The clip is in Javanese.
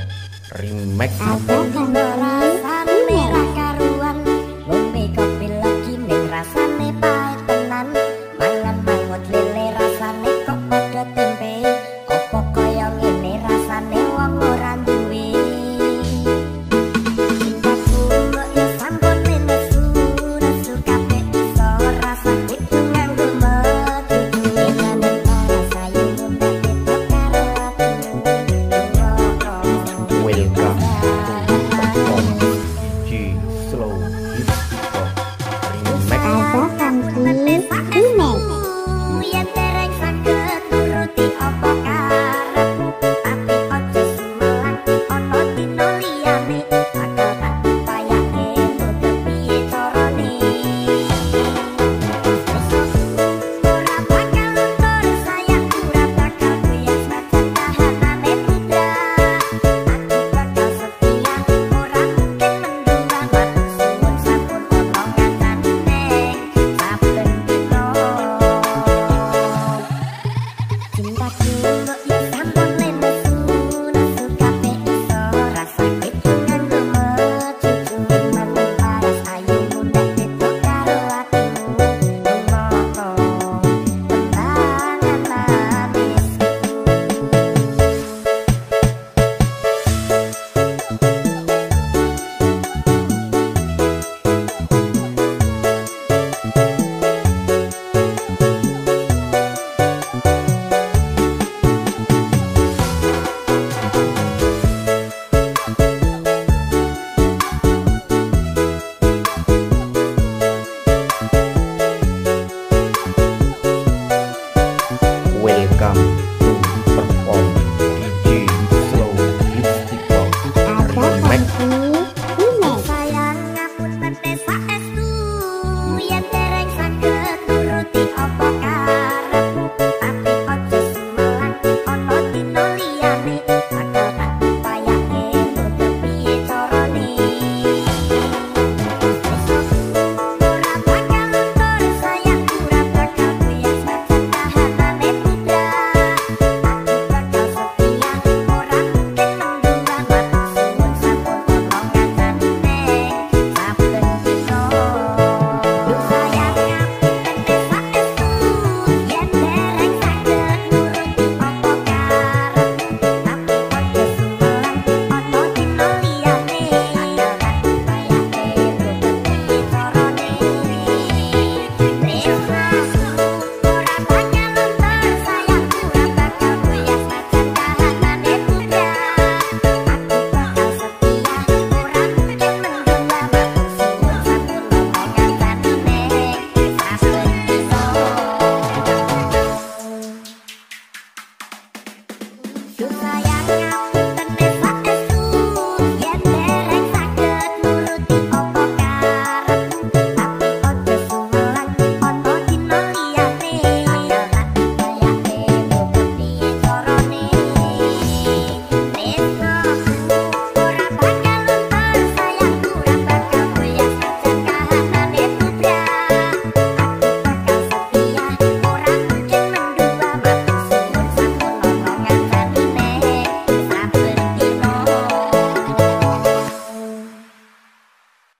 Remake. Rasane merah karuan, ngombe kopi lagi ning rasane pahit tenan. Mangan mangut lele rasane kok padha tempe. Apa kaya ngene rasane wong ora duwe. Cintaku mbok ya sampun nesu, nesu kabeh iso rasane nganggo metu. Enanen rasa yen mundak ketok karo atimu. Welcome to Perform DJ Slow Hip Hop Remake. Yen dereng saged nuruti apa karepmu, tapi ojo sumelang ana dina liyane. Bakal tak payake kudu piye carane. Ora bakal luntur sayang, ora bakal bias macet tahanane putra. Aku bakal setia, ora mungkin mendung banget. Suwun sampun ono ngancani neng saben dina. Cintaku mbok ya sampun nesu, nesu kabeh iso rasane nganggo metu. Manut paras ayu mundak ketok karo atimu. Ngono tenangan manisku. Welcome to Perform DJ Slow Hip Hop Remake. Sayang ngapunten saestu, yen dereng saged nuruti apa karepmu, tapi ojo sumelang ana dina liyane. Bakal tak payake kudu piye carane. Ora bakal luntur sayang, ora bakal bias macet tahanane putra. Aku bakal setia, ora mungkin mendung banget. Suwun sampun ono ngancani neng saben dina. Duh sayang ngapunten saestu, yen dereng saged nuruti apa karepmu, tapi ojo sumelang ana dina liyane. Bakal tak payake kudu piye carane. Ora bakal luntur sayang, ora bakal bias macet tahanane putra. Aku bakal setia, ora mungkin mendung banget. Suwun sampun ono ngancani neng saben dina. Duh sayang